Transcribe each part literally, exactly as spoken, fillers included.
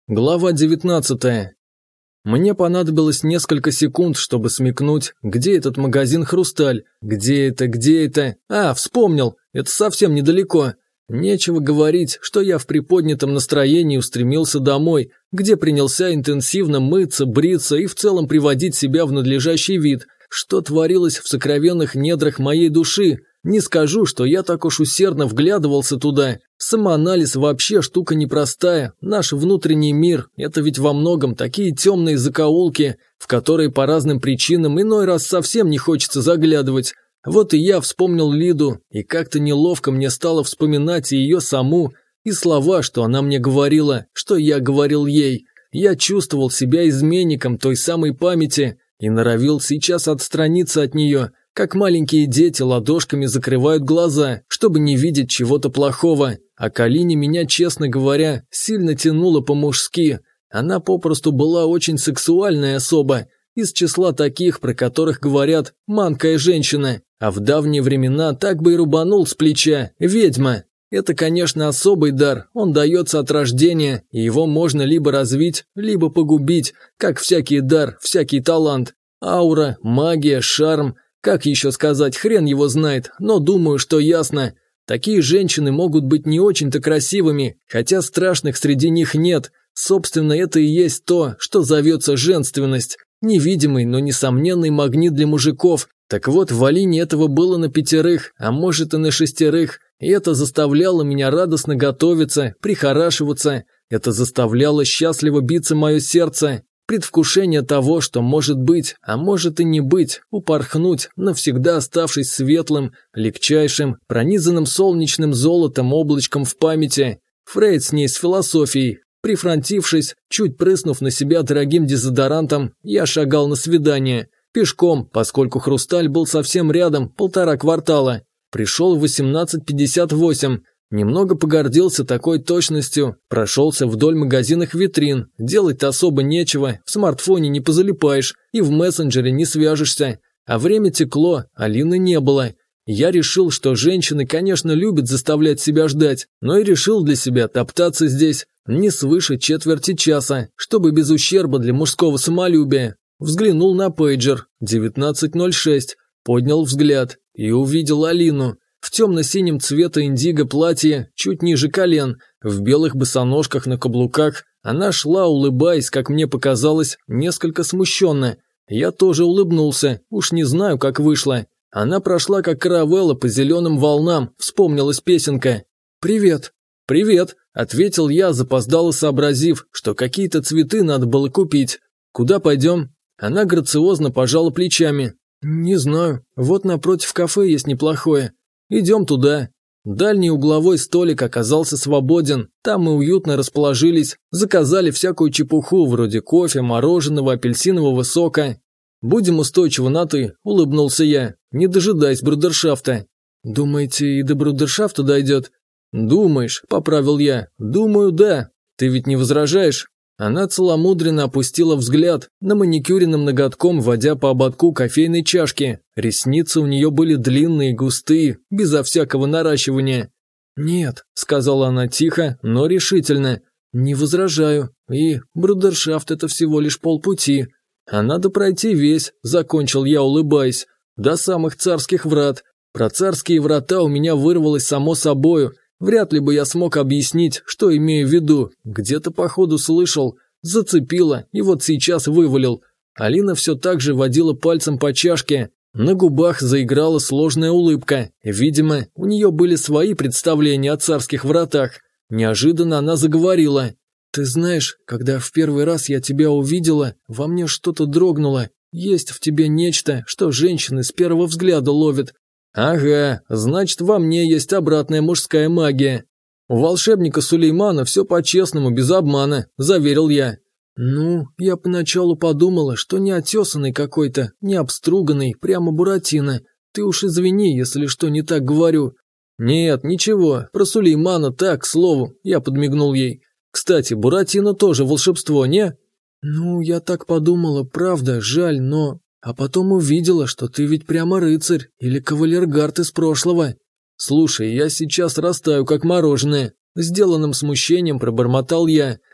Глава девятнадцатая. Мне понадобилось несколько секунд, чтобы смекнуть, где этот магазин «Хрусталь». Где это, где это? А, вспомнил, это совсем недалеко. Нечего говорить, что я в приподнятом настроении устремился домой, где принялся интенсивно мыться, бриться и в целом приводить себя в надлежащий вид. Что творилось в сокровенных недрах моей души? Не скажу, что я так уж усердно вглядывался туда. Самоанализ вообще штука непростая. Наш внутренний мир – это ведь во многом такие темные закоулки, в которые по разным причинам иной раз совсем не хочется заглядывать. Вот и я вспомнил Лиду, и как-то неловко мне стало вспоминать и ее саму, и слова, что она мне говорила, что я говорил ей. Я чувствовал себя изменником той самой памяти и норовил сейчас отстраниться от нее, как маленькие дети ладошками закрывают глаза, чтобы не видеть чего-то плохого. А к Алине меня, честно говоря, сильно тянуло по-мужски. Она попросту была очень сексуальная особа, из числа таких, про которых говорят «манкая женщина», а в давние времена так бы и рубанул с плеча «ведьма». Это, конечно, особый дар, он дается от рождения, и его можно либо развить, либо погубить, как всякий дар, всякий талант. Аура, магия, шарм, как еще сказать, хрен его знает, но думаю, что ясно. Такие женщины могут быть не очень-то красивыми, хотя страшных среди них нет. Собственно, это и есть то, что зовется женственность. Невидимый, но несомненный магнит для мужиков. Так вот, в Алине этого было на пятерых, а может и на шестерых. И это заставляло меня радостно готовиться, прихорашиваться. Это заставляло счастливо биться мое сердце. Предвкушение того, что может быть, а может и не быть, упорхнуть, навсегда оставшись светлым, легчайшим, пронизанным солнечным золотом облачком в памяти. Фрейд с ней с философией. Прифронтившись, чуть прыснув на себя дорогим дезодорантом, я шагал на свидание. Пешком, поскольку «Хрусталь» был совсем рядом, полтора квартала. Пришел в восемнадцать пятьдесят восемь. Немного погордился такой точностью, прошелся вдоль магазинных витрин. Делать-то особо нечего, в смартфоне не позалипаешь и в мессенджере не свяжешься. А время текло, Алины не было. Я решил, что женщины, конечно, любят заставлять себя ждать, но и решил для себя топтаться здесь не свыше четверти часа, чтобы без ущерба для мужского самолюбия. Взглянул на пейджер, девятнадцать ноль шесть, поднял взгляд и увидел Алину. В темно-синем цвета индиго платье, чуть ниже колен, в белых босоножках на каблуках. Она шла, улыбаясь, как мне показалось, несколько смущенно. Я тоже улыбнулся, уж не знаю, как вышло. Она прошла, как каравелла по зеленым волнам, вспомнилась песенка. «Привет». «Привет», – ответил я, запоздало сообразив, что какие-то цветы надо было купить. «Куда пойдем?» Она грациозно пожала плечами. «Не знаю, вот напротив кафе есть неплохое. Идем туда». Дальний угловой столик оказался свободен, там мы уютно расположились, заказали всякую чепуху вроде кофе, мороженого, апельсинового сока. «Будем устойчивы на «ты», – улыбнулся я, не дожидаясь брудершафта. «Думаете, и до брудершафта дойдет?» «Думаешь», – поправил я, – «думаю, да. Ты ведь не возражаешь?» Она целомудренно опустила взгляд, на маникюренным ноготком водя по ободку кофейной чашки. Ресницы у нее были длинные, густые, безо всякого наращивания. «Нет», – сказала она тихо, но решительно, – «не возражаю, и брудершафт – это всего лишь полпути». «А надо пройти весь», – закончил я, улыбаясь, – «до самых царских врат». Про царские врата у меня вырвалось само собою. Вряд ли бы я смог объяснить, что имею в виду. Где-то походу слышал, зацепило и вот сейчас вывалил. Алина все так же водила пальцем по чашке. На губах заиграла сложная улыбка. Видимо, у нее были свои представления о царских вратах. Неожиданно она заговорила. «Ты знаешь, когда в первый раз я тебя увидела, во мне что-то дрогнуло. Есть в тебе нечто, что женщины с первого взгляда ловят». «Ага, значит, во мне есть обратная мужская магия. У волшебника Сулеймана все по-честному, без обмана», – заверил я. «Ну, я поначалу подумала, что не отесанный какой-то, не обструганный, прямо Буратино. Ты уж извини, если что не так говорю». «Нет, ничего, про Сулеймана так, к слову», – я подмигнул ей. «Кстати, Буратино тоже волшебство, не?» «Ну, я так подумала, правда, жаль, но...» «А потом увидела, что ты ведь прямо рыцарь или кавалергард из прошлого». «Слушай, я сейчас растаю, как мороженое», – сделанным смущением пробормотал я.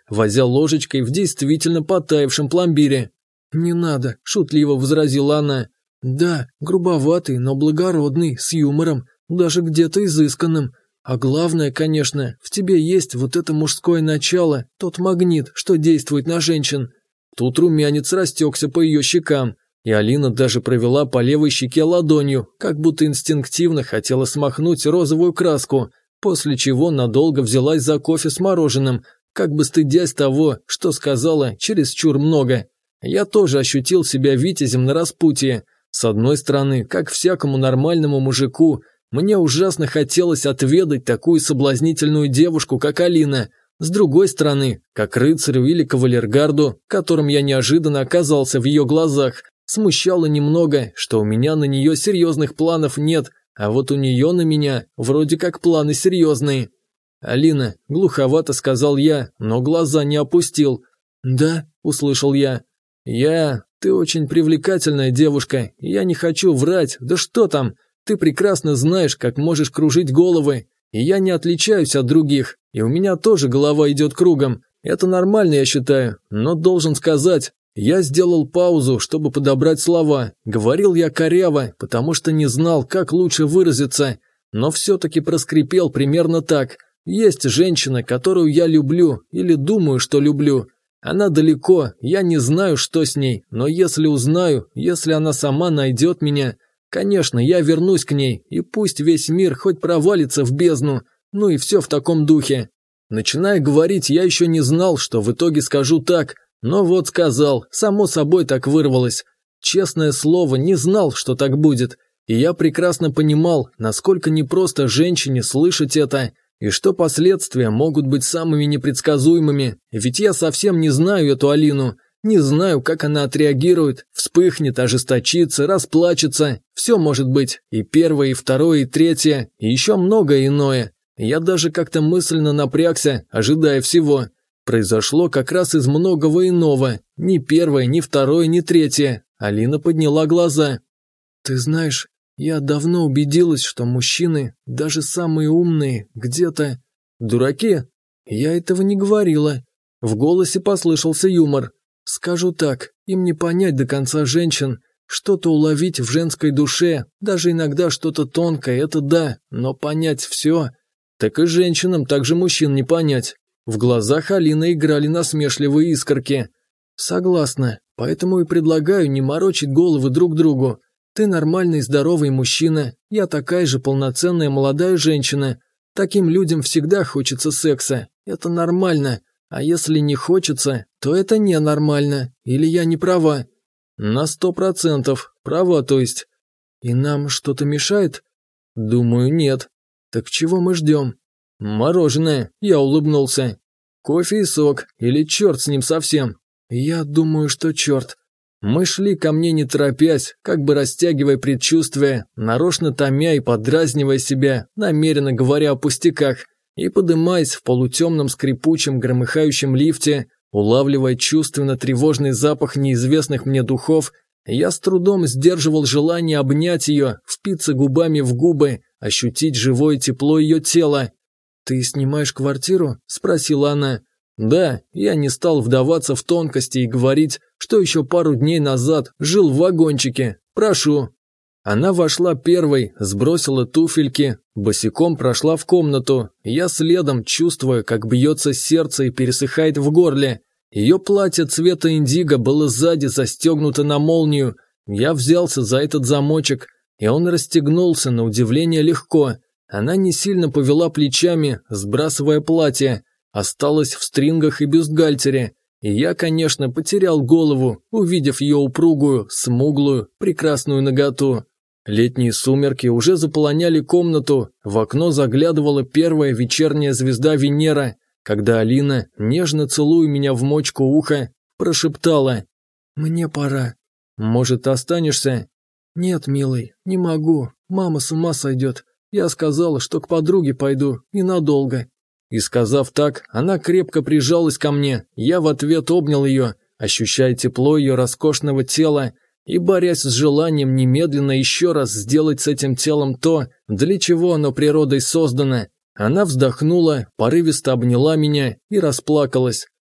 возя ложечкой в действительно потаявшем пломбире. «Не надо», – шутливо возразила она. «Да, грубоватый, но благородный, с юмором, даже где-то изысканным. А главное, конечно, в тебе есть вот это мужское начало, тот магнит, что действует на женщин». Тут румянец растекся по ее щекам, и Алина даже провела по левой щеке ладонью, как будто инстинктивно хотела смахнуть розовую краску, после чего надолго взялась за кофе с мороженым, как бы стыдясь того, что сказала чересчур много. Я тоже ощутил себя витязем на распутье. С одной стороны, как всякому нормальному мужику, мне ужасно хотелось отведать такую соблазнительную девушку, как Алина. С другой стороны, как рыцарю или кавалергарду, которым я неожиданно оказался в ее глазах, смущало немного, что у меня на нее серьезных планов нет, а вот у нее на меня вроде как планы серьезные. «Алина», – глуховато сказал я, но глаза не опустил. «Да», – услышал я. «Я... Ты очень привлекательная девушка, и я не хочу врать, да что там, ты прекрасно знаешь, как можешь кружить головы, и я не отличаюсь от других, и у меня тоже голова идет кругом, это нормально, я считаю, но должен сказать...» Я сделал паузу, чтобы подобрать слова, говорил я коряво, потому что не знал, как лучше выразиться, но все-таки проскрипел примерно так. Есть женщина, которую я люблю, или думаю, что люблю. Она далеко, я не знаю, что с ней, но если узнаю, если она сама найдет меня, конечно, я вернусь к ней, и пусть весь мир хоть провалится в бездну, ну и все в таком духе. Начиная говорить, я еще не знал, что в итоге скажу так, но вот сказал, само собой так вырвалось. Честное слово, не знал, что так будет, и я прекрасно понимал, насколько непросто женщине слышать это, и что последствия могут быть самыми непредсказуемыми, ведь я совсем не знаю эту Алину, не знаю, как она отреагирует, вспыхнет, ожесточится, расплачется, все может быть, и первое, и второе, и третье, и еще многое иное. Я даже как-то мысленно напрягся, ожидая всего. Произошло как раз из многого иного, ни первое, ни второе, ни третье. Алина подняла глаза. «Ты знаешь, я давно убедилась, что мужчины, даже самые умные, где-то... дураки? Я этого не говорила». В голосе послышался юмор. «Скажу так, им не понять до конца женщин, что-то уловить в женской душе, даже иногда что-то тонкое, это да, но понять все... Так и женщинам также мужчин не понять». В глазах Алины играли насмешливые искорки. «Согласна, поэтому и предлагаю не морочить головы друг другу. Ты нормальный здоровый мужчина, я такая же полноценная молодая женщина. Таким людям всегда хочется секса, это нормально, а если не хочется, то это ненормально, или я не права?» «На сто процентов, права, то есть». «И нам что-то мешает?» «Думаю, нет». «Так чего мы ждем?» «Мороженое», – я улыбнулся. «Кофе и сок, или черт с ним совсем?» «Я думаю, что черт». Мы шли ко мне не торопясь, как бы растягивая предчувствия, нарочно томя и подразнивая себя, намеренно говоря о пустяках, и подымаясь в полутемном скрипучем громыхающем лифте, улавливая чувственно тревожный запах неизвестных мне духов, я с трудом сдерживал желание обнять ее, впиться губами в губы, ощутить живое тепло ее тела. «Ты снимаешь квартиру?» – спросила она. «Да, я не стал вдаваться в тонкости и говорить, что еще пару дней назад жил в вагончике. Прошу». Она вошла первой, сбросила туфельки, босиком прошла в комнату. Я следом, чувствуя, как бьется сердце и пересыхает в горле. Ее платье цвета индиго было сзади застегнуто на молнию. Я взялся за этот замочек, и он расстегнулся на удивление легко. Она не сильно повела плечами, сбрасывая платье, осталась в стрингах и бюстгальтере, и я, конечно, потерял голову, увидев ее упругую, смуглую, прекрасную наготу. Летние сумерки уже заполоняли комнату, в окно заглядывала первая вечерняя звезда Венера, когда Алина, нежно целуя меня в мочку уха, прошептала: «Мне пора». «Может, останешься?» «Нет, милый, не могу, мама с ума сойдет. Я сказала, что к подруге пойду, ненадолго». И сказав так, она крепко прижалась ко мне, я в ответ обнял ее, ощущая тепло ее роскошного тела и борясь с желанием немедленно еще раз сделать с этим телом то, для чего оно природой создано. Она вздохнула, порывисто обняла меня и расплакалась.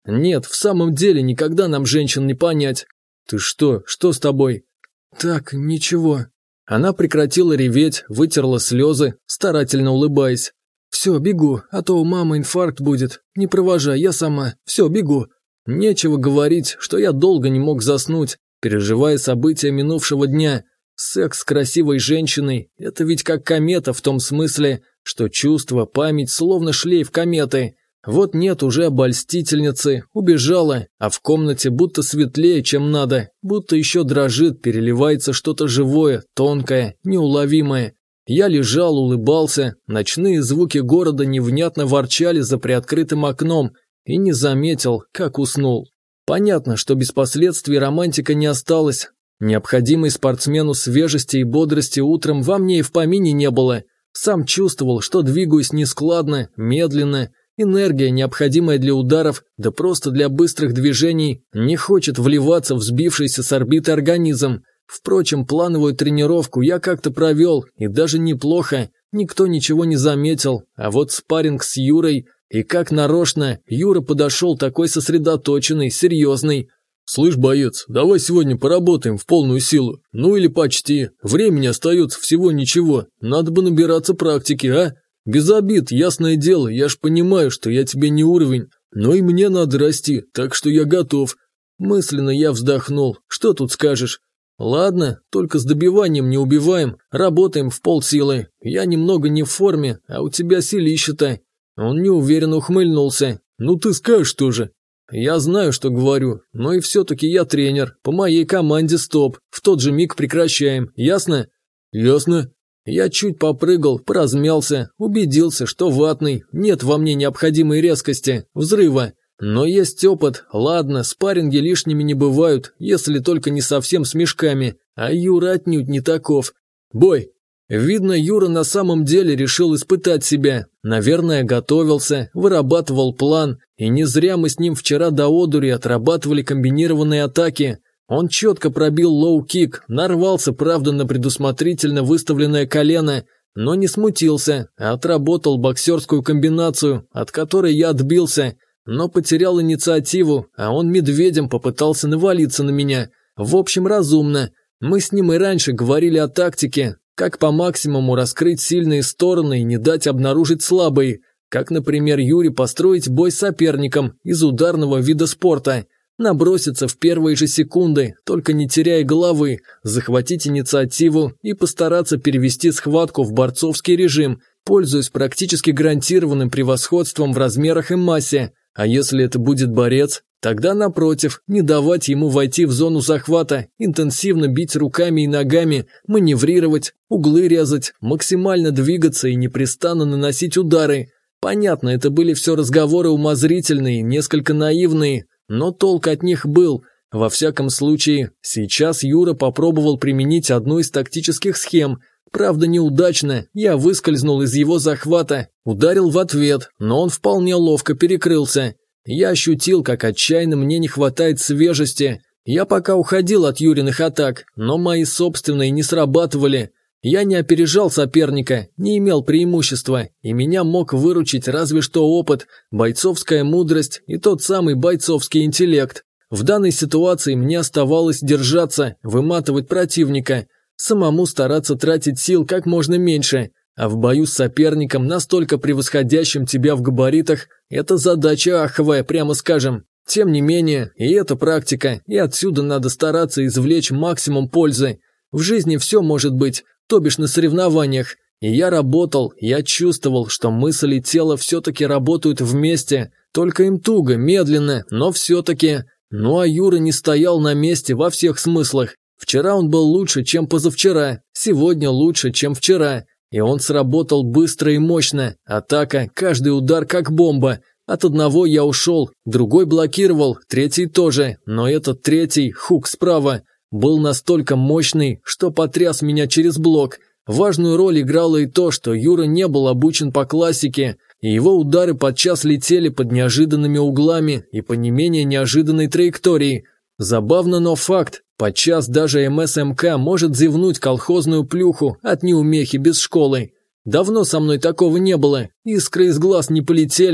Нет, в самом деле никогда нам женщин не понять. Ты что, что с тобой? Так, ничего. Она прекратила реветь, вытерла слезы, старательно улыбаясь. Все, бегу, а то у мамы инфаркт будет. Не провожай, я сама. Все, бегу. Нечего говорить, что я долго не мог заснуть, переживая события минувшего дня. Секс с красивой женщиной – это ведь как комета в том смысле, что чувства, память словно шлейф кометы. Вот нет уже обольстительницы, убежала, а в комнате будто светлее, чем надо, будто еще дрожит, переливается что-то живое, тонкое, неуловимое. Я лежал, улыбался, ночные звуки города невнятно ворчали за приоткрытым окном и не заметил, как уснул. Понятно, что без последствий романтика не осталось. Необходимой спортсмену свежести и бодрости утром во мне и в помине не было. Сам чувствовал, что двигаюсь нескладно, медленно. Энергия, необходимая для ударов, да просто для быстрых движений, не хочет вливаться в сбившийся с орбиты организм. Впрочем, плановую тренировку я как-то провел, и даже неплохо, никто ничего не заметил. А вот спарринг с Юрой, и как нарочно, Юра подошел такой сосредоточенный, серьезный. «Слышь, боец, давай сегодня поработаем в полную силу. Ну или почти. Времени остается всего ничего. Надо бы набираться практики, а? Без обид, ясное дело, я ж понимаю, что я тебе не уровень. Но и мне надо расти, так что я готов». Мысленно я вздохнул. Что тут скажешь? Ладно, только с добиванием не убиваем. Работаем в полсилы. Я немного не в форме, а у тебя силища-то. Он неуверенно ухмыльнулся. Ну ты скажешь тоже. Я знаю, что говорю, но и все-таки я тренер, по моей команде стоп, в тот же миг прекращаем, ясно? Ясно. Я чуть попрыгал, поразмялся, убедился, что ватный, нет во мне необходимой резкости, взрыва. Но есть опыт, ладно, спарринги лишними не бывают, если только не совсем с мешками, а Юра отнюдь не таков. Бой! Видно, Юра на самом деле решил испытать себя. Наверное, готовился, вырабатывал план, и не зря мы с ним вчера до одури отрабатывали комбинированные атаки. Он четко пробил лоу-кик, нарвался, правда, на предусмотрительно выставленное колено, но не смутился, а отработал боксерскую комбинацию, от которой я отбился, но потерял инициативу, а он медведем попытался навалиться на меня. В общем, разумно. Мы с ним и раньше говорили о тактике, как по максимуму раскрыть сильные стороны и не дать обнаружить слабые, как, например, Юре построить бой с соперником из ударного вида спорта, наброситься в первые же секунды, только не теряя головы, захватить инициативу и постараться перевести схватку в борцовский режим, пользуясь практически гарантированным превосходством в размерах и массе, а если это будет борец, тогда, напротив, не давать ему войти в зону захвата, интенсивно бить руками и ногами, маневрировать, углы резать, максимально двигаться и непрестанно наносить удары. Понятно, это были все разговоры умозрительные, несколько наивные, но толк от них был. Во всяком случае, сейчас Юра попробовал применить одну из тактических схем. Правда, неудачно, я выскользнул из его захвата, ударил в ответ, но он вполне ловко перекрылся. Я ощутил, как отчаянно мне не хватает свежести. Я пока уходил от Юриных атак, но мои собственные не срабатывали. Я не опережал соперника, не имел преимущества, и меня мог выручить разве что опыт, бойцовская мудрость и тот самый бойцовский интеллект. В данной ситуации мне оставалось держаться, выматывать противника, самому стараться тратить сил как можно меньше. А в бою с соперником, настолько превосходящим тебя в габаритах, это задача аховая, прямо скажем. Тем не менее, и это практика, и отсюда надо стараться извлечь максимум пользы. В жизни все может быть, то бишь на соревнованиях. И я работал, я чувствовал, что мысль и тело все-таки работают вместе, только им туго, медленно, но все-таки. Ну а Юра не стоял на месте во всех смыслах. Вчера он был лучше, чем позавчера, сегодня лучше, чем вчера. И он сработал быстро и мощно. Атака, каждый удар как бомба. От одного я ушел, другой блокировал, третий тоже. Но этот третий, хук справа, был настолько мощный, что потряс меня через блок. Важную роль играло и то, что Юра не был обучен по классике, и его удары подчас летели под неожиданными углами и по не менее неожиданной траектории. Забавно, но факт. Подчас даже эм эс эм ка может зевнуть колхозную плюху от неумехи без школы. Давно со мной такого не было, искры из глаз не полетели,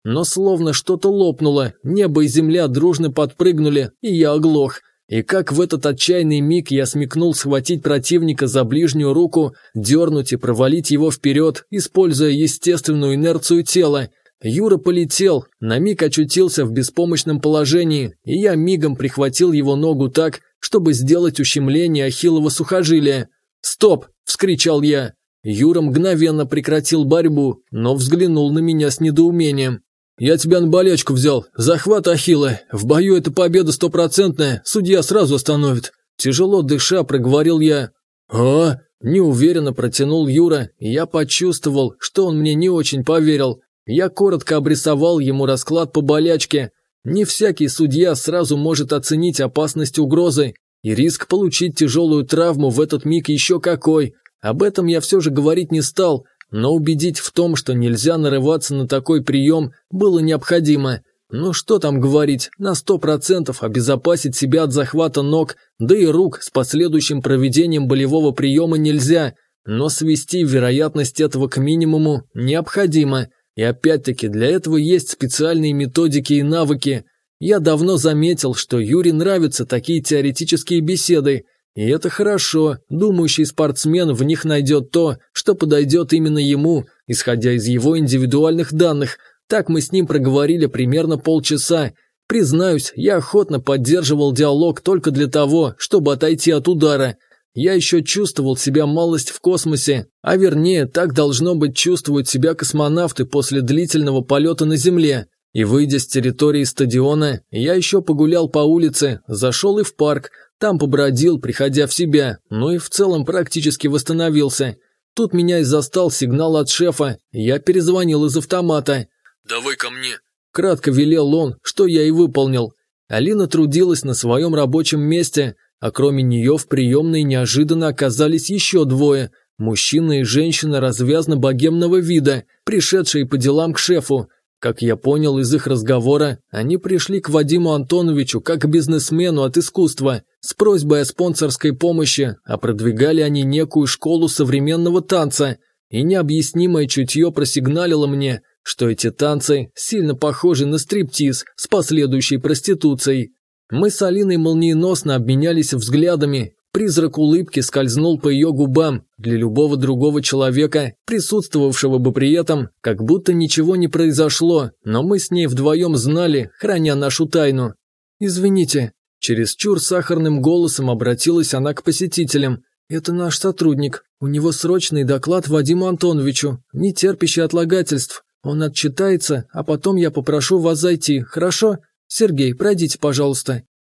но словно что-то лопнуло, небо и земля дружно подпрыгнули, и я оглох. И как в этот отчаянный миг я смекнул схватить противника за ближнюю руку, дернуть и провалить его вперед, используя естественную инерцию тела. Юра полетел, на миг очутился в беспомощном положении, и я мигом прихватил его ногу так, чтобы сделать ущемление ахиллова сухожилия. «Стоп!» – вскричал я. Юра мгновенно прекратил борьбу, но взглянул на меня с недоумением. «Я тебя на болячку взял. Захват ахилла. В бою это победа стопроцентная. Судья сразу остановит». Тяжело дыша, проговорил я. «А?» – неуверенно протянул Юра, и я почувствовал, что он мне не очень поверил. Я коротко обрисовал ему расклад по болячке. Не всякий судья сразу может оценить опасность угрозы, и риск получить тяжелую травму в этот миг еще какой. Об этом я все же говорить не стал, но убедить в том, что нельзя нарываться на такой прием, было необходимо. Ну что там говорить, на сто процентов обезопасить себя от захвата ног, да и рук с последующим проведением болевого приема нельзя, но свести вероятность этого к минимуму необходимо. И опять-таки для этого есть специальные методики и навыки. Я давно заметил, что Юре нравятся такие теоретические беседы, и это хорошо, думающий спортсмен в них найдет то, что подойдет именно ему, исходя из его индивидуальных данных. Так мы с ним проговорили примерно полчаса. Признаюсь, я охотно поддерживал диалог только для того, чтобы отойти от удара. Я еще чувствовал себя малость в космосе, а вернее, так должно быть чувствуют себя космонавты после длительного полета на Земле. И выйдя с территории стадиона, я еще погулял по улице, зашел и в парк, там побродил, приходя в себя, ну и в целом практически восстановился. Тут меня и застал сигнал от шефа, я перезвонил из автомата. «Давай ко мне», – кратко велел он, что я и выполнил. Алина трудилась на своем рабочем месте, а кроме нее в приемной неожиданно оказались еще двое – мужчина и женщина развязно-богемного вида, пришедшие по делам к шефу. Как я понял из их разговора, они пришли к Вадиму Антоновичу как к бизнесмену от искусства с просьбой о спонсорской помощи, а продвигали они некую школу современного танца, и необъяснимое чутье просигналило мне, что эти танцы сильно похожи на стриптиз с последующей проституцией. Мы с Алиной молниеносно обменялись взглядами. Призрак улыбки скользнул по ее губам, для любого другого человека, присутствовавшего бы при этом, как будто ничего не произошло, но мы с ней вдвоем знали, храня нашу тайну. «Извините», – чересчур сахарным голосом обратилась она к посетителям. «Это наш сотрудник, у него срочный доклад Вадиму Антоновичу, не терпящий отлагательств. Он отчитается, а потом я попрошу вас зайти, хорошо? Сергей, пройдите, пожалуйста».